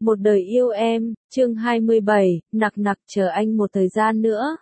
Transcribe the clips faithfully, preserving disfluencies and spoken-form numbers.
Một đời yêu em, chương hai mươi bảy, nặc nặc chờ anh một thời gian nữa.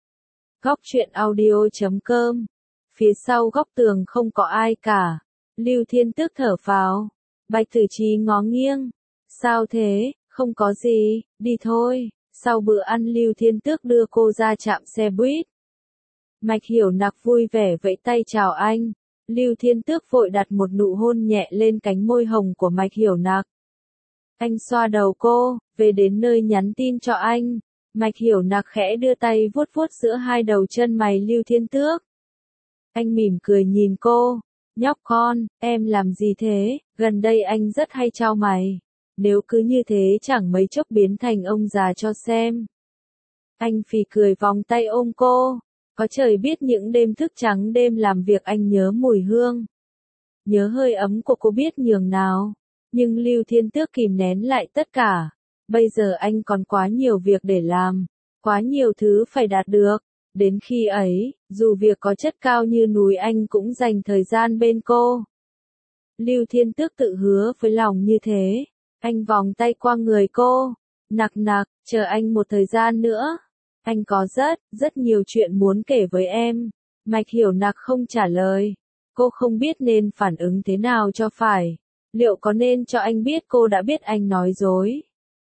Góc truyện audio chấm com. Phía sau góc tường không có ai cả. Lưu Thiên Tước thở phào. Bạch Tử Chí ngó nghiêng. Sao thế, không có gì, đi thôi. Sau bữa ăn Lưu Thiên Tước đưa cô ra trạm xe buýt. Mạch Hiểu Nặc vui vẻ vẫy tay chào anh. Lưu Thiên Tước vội đặt một nụ hôn nhẹ lên cánh môi hồng của Mạch Hiểu Nặc. Anh xoa đầu cô, về đến nơi nhắn tin cho anh. Mạch Hiểu Nặc khẽ đưa tay vuốt vuốt giữa hai đầu chân mày Lưu Thiên Tước. Anh mỉm cười nhìn cô. Nhóc con, em làm gì thế? Gần đây anh rất hay chau mày. Nếu cứ như thế chẳng mấy chốc biến thành ông già cho xem. Anh phì cười vòng tay ôm cô. Có trời biết những đêm thức trắng đêm làm việc anh nhớ mùi hương. Nhớ hơi ấm của cô biết nhường nào. Nhưng Lưu Thiên Tước kìm nén lại tất cả. Bây giờ anh còn quá nhiều việc để làm. Quá nhiều thứ phải đạt được. Đến khi ấy, dù việc có chất cao như núi anh cũng dành thời gian bên cô. Lưu Thiên Tước tự hứa với lòng như thế. Anh vòng tay qua người cô. Nặc nặc, chờ anh một thời gian nữa. Anh có rất, rất nhiều chuyện muốn kể với em. Mạch Hiểu Nặc không trả lời. Cô không biết nên phản ứng thế nào cho phải. Liệu có nên cho anh biết cô đã biết anh nói dối?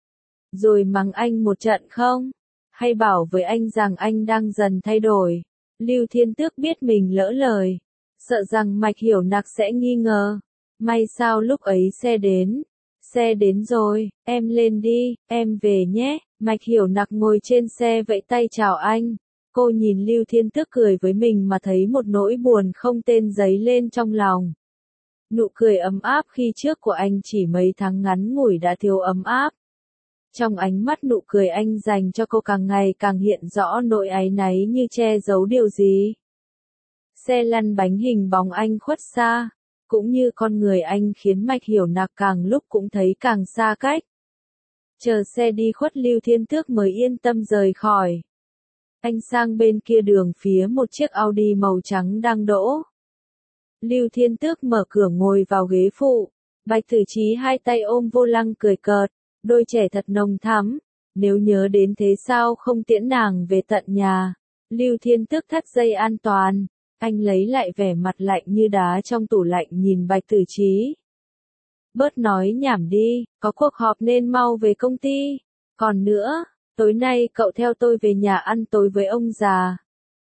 Rồi mắng anh một trận không? Hay bảo với anh rằng anh đang dần thay đổi? Lưu Thiên Tước biết mình lỡ lời. Sợ rằng Mạch Hiểu Nặc sẽ nghi ngờ. May sao lúc ấy xe đến. Xe đến rồi, em lên đi, em về nhé. Mạch Hiểu Nặc ngồi trên xe vẫy tay chào anh. Cô nhìn Lưu Thiên Tước cười với mình mà thấy một nỗi buồn không tên dấy lên trong lòng. Nụ cười ấm áp khi trước của anh chỉ mấy tháng ngắn ngủi đã thiếu ấm áp. Trong ánh mắt nụ cười anh dành cho cô càng ngày càng hiện rõ nỗi áy náy như che giấu điều gì. Xe lăn bánh hình bóng anh khuất xa, cũng như con người anh khiến Mạch Hiểu Nặc càng lúc cũng thấy càng xa cách. Chờ xe đi khuất Lưu Thiên Tước mới yên tâm rời khỏi. Anh sang bên kia đường phía một chiếc Audi màu trắng đang đỗ. Lưu Thiên Tước mở cửa ngồi vào ghế phụ. Bạch Tử Chí hai tay ôm vô lăng cười cợt. Đôi trẻ thật nồng thắm. Nếu nhớ đến thế sao không tiễn nàng về tận nhà. Lưu Thiên Tước thắt dây an toàn. Anh lấy lại vẻ mặt lạnh như đá trong tủ lạnh nhìn Bạch Tử Chí. Bớt nói nhảm đi, có cuộc họp nên mau về công ty. Còn nữa, tối nay cậu theo tôi về nhà ăn tối với ông già.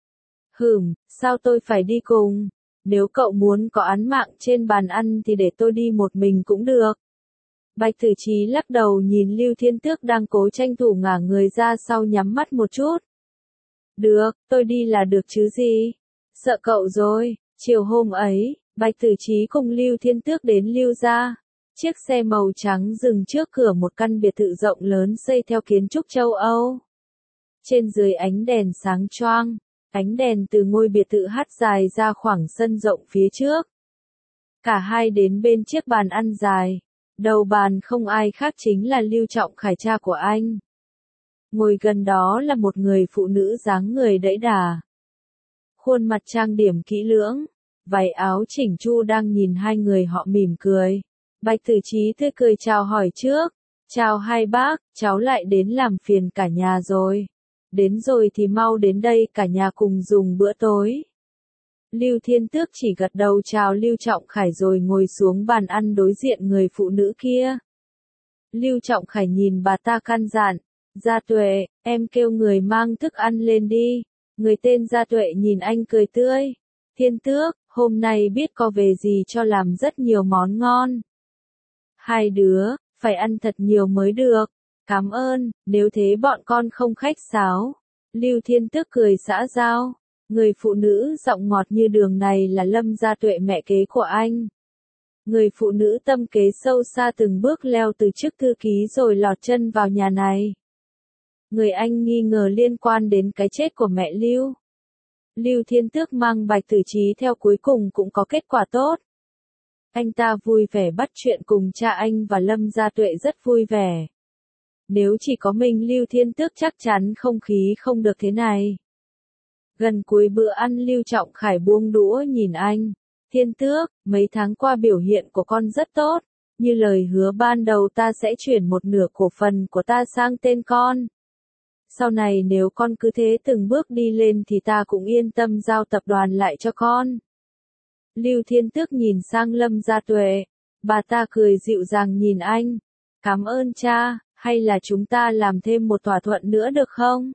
Hửm, sao tôi phải đi cùng? Nếu cậu muốn có án mạng trên bàn ăn thì để tôi đi một mình cũng được. Bạch Tử Chí lắc đầu nhìn Lưu Thiên Tước đang cố tranh thủ ngả người ra sau nhắm mắt một chút. Được, tôi đi là được chứ gì. Sợ cậu rồi. Chiều hôm ấy, Bạch Tử Chí cùng Lưu Thiên Tước đến Lưu gia. Chiếc xe màu trắng dừng trước cửa một căn biệt thự rộng lớn xây theo kiến trúc châu Âu. Trên dưới ánh đèn sáng choang. Ánh đèn từ ngôi biệt thự hắt dài ra khoảng sân rộng phía trước. Cả hai đến bên chiếc bàn ăn dài. Đầu bàn không ai khác chính là Lưu Trọng Khải cha của anh. Ngồi gần đó là một người phụ nữ dáng người đẫy đà. Khuôn mặt trang điểm kỹ lưỡng. Váy áo chỉnh chu đang nhìn hai người họ mỉm cười. Bạch Tử Chí tươi cười chào hỏi trước. Chào hai bác, cháu lại đến làm phiền cả nhà rồi. Đến rồi thì mau đến đây cả nhà cùng dùng bữa tối. Lưu Thiên Tước chỉ gật đầu chào Lưu Trọng Khải rồi ngồi xuống bàn ăn đối diện người phụ nữ kia. Lưu Trọng Khải nhìn bà ta căn dặn. Gia Tuệ, em kêu người mang thức ăn lên đi. Người tên Gia Tuệ nhìn anh cười tươi. Thiên Tước, hôm nay biết có về gì cho làm rất nhiều món ngon. Hai đứa, phải ăn thật nhiều mới được. Cảm ơn, nếu thế bọn con không khách sáo. Lưu Thiên Tước cười xã giao. Người phụ nữ giọng ngọt như đường này là Lâm Gia Tuệ mẹ kế của anh. Người phụ nữ tâm kế sâu xa từng bước leo từ chức thư ký rồi lọt chân vào nhà này. Người anh nghi ngờ liên quan đến cái chết của mẹ Lưu. Lưu Thiên Tước mang Bạch Tử Chí theo cuối cùng cũng có kết quả tốt. Anh ta vui vẻ bắt chuyện cùng cha anh và Lâm Gia Tuệ rất vui vẻ. Nếu chỉ có mình Lưu Thiên Tước chắc chắn không khí không được thế này. Gần cuối bữa ăn Lưu Trọng Khải buông đũa nhìn anh. Thiên Tước, mấy tháng qua biểu hiện của con rất tốt. như lời hứa ban đầu ta sẽ chuyển một nửa cổ phần của ta sang tên con. Sau này nếu con cứ thế từng bước đi lên thì ta cũng yên tâm giao tập đoàn lại cho con. Lưu Thiên Tước nhìn sang Lâm Gia Tuệ, bà ta cười dịu dàng nhìn anh. Cảm ơn cha, hay là chúng ta làm thêm một thỏa thuận nữa được không?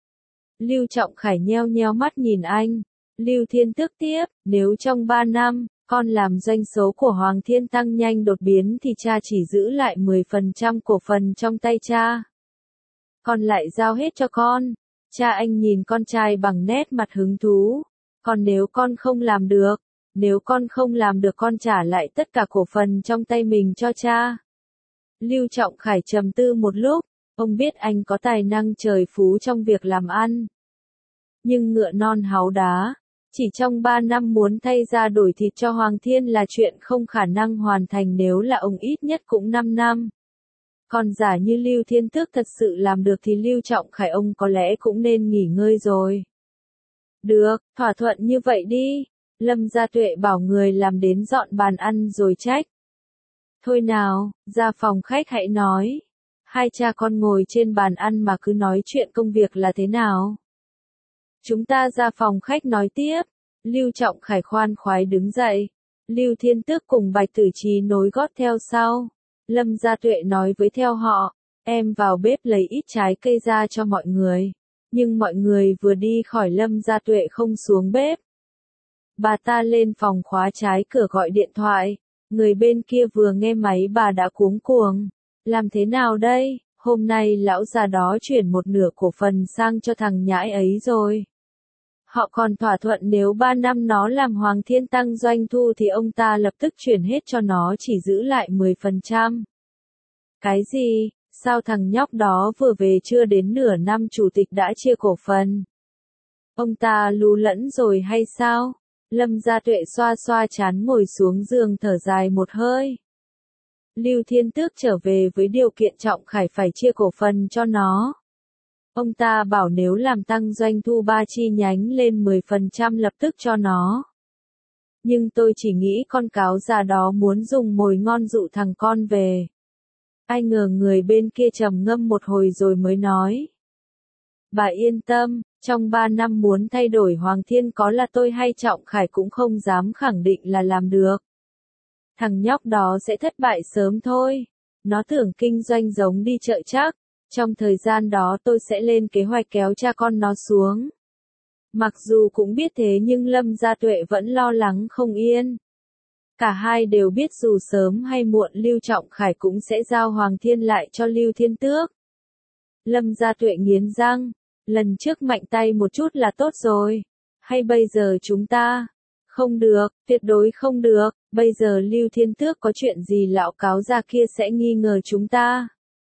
Lưu Trọng Khải nheo nheo mắt nhìn anh. Lưu Thiên Tước tiếp, nếu trong ba năm, con làm doanh số của Hoàng Thiên tăng nhanh đột biến thì cha chỉ giữ lại mười phần trăm cổ phần trong tay cha. Con lại giao hết cho con. Cha anh nhìn con trai bằng nét mặt hứng thú. Còn nếu con không làm được, nếu con không làm được con trả lại tất cả cổ phần trong tay mình cho cha. Lưu Trọng Khải trầm tư một lúc, ông biết anh có tài năng trời phú trong việc làm ăn. Nhưng ngựa non háu đá, chỉ trong ba năm muốn thay ra đổi thịt cho Hoàng Thiên là chuyện không khả năng hoàn thành nếu là ông ít nhất cũng năm năm. Còn giả như Lưu Thiên Tước thật sự làm được thì Lưu Trọng Khải ông có lẽ cũng nên nghỉ ngơi rồi. Được, thỏa thuận như vậy đi. Lâm Gia Tuệ bảo người làm đến dọn bàn ăn rồi trách. Thôi nào, ra phòng khách hãy nói. Hai cha con ngồi trên bàn ăn mà cứ nói chuyện công việc là thế nào? Chúng ta ra phòng khách nói tiếp. Lưu Trọng Khải khoan khoái đứng dậy. Lưu Thiên Tước cùng Bạch Tử Trì nối gót theo sau. Lâm Gia Tuệ nói với theo họ, em vào bếp lấy ít trái cây ra cho mọi người. Nhưng mọi người vừa đi khỏi Lâm Gia Tuệ không xuống bếp. Bà ta lên phòng khóa trái cửa gọi điện thoại. Người bên kia vừa nghe máy bà đã cuống cuồng. Làm thế nào đây? Hôm nay lão già đó chuyển một nửa cổ phần sang cho thằng nhãi ấy rồi. Họ còn thỏa thuận nếu ba năm nó làm Hoàng Thiên tăng doanh thu thì ông ta lập tức chuyển hết cho nó chỉ giữ lại mười phần trăm. Cái gì? Sao thằng nhóc đó vừa về chưa đến nửa năm chủ tịch đã chia cổ phần? Ông ta lú lẫn rồi hay sao? Lâm Gia Tuệ xoa xoa trán ngồi xuống giường thở dài một hơi. Lưu Thiên Tước trở về với điều kiện Trọng Khải phải chia cổ phần cho nó. Ông ta bảo nếu làm tăng doanh thu ba chi nhánh lên mười phần trăm lập tức cho nó. Nhưng tôi chỉ nghĩ con cáo già đó muốn dùng mồi ngon dụ thằng con về. Ai ngờ người bên kia trầm ngâm một hồi rồi mới nói. Bà yên tâm, trong ba năm muốn thay đổi Hoàng Thiên có là tôi hay Trọng Khải cũng không dám khẳng định là làm được. Thằng nhóc đó sẽ thất bại sớm thôi. Nó tưởng kinh doanh giống đi chợ chắc. Trong thời gian đó tôi sẽ lên kế hoạch kéo cha con nó xuống. Mặc dù cũng biết thế nhưng Lâm Gia Tuệ vẫn lo lắng không yên. Cả hai đều biết dù sớm hay muộn Lưu Trọng Khải cũng sẽ giao Hoàng Thiên lại cho Lưu Thiên Tước. Lâm Gia Tuệ nghiến răng, lần trước mạnh tay một chút là tốt rồi. Hay bây giờ chúng ta? Không được, tuyệt đối không được, bây giờ Lưu Thiên Tước có chuyện gì lão cáo già kia sẽ nghi ngờ chúng ta.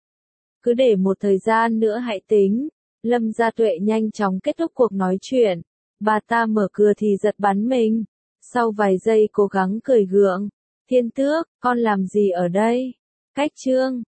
Cứ để một thời gian nữa hãy tính. Lâm Gia Tuệ nhanh chóng kết thúc cuộc nói chuyện. Bà ta mở cửa thì giật bắn mình. Sau vài giây cố gắng cười gượng. Thiên Tước, con làm gì ở đây? Cách chương.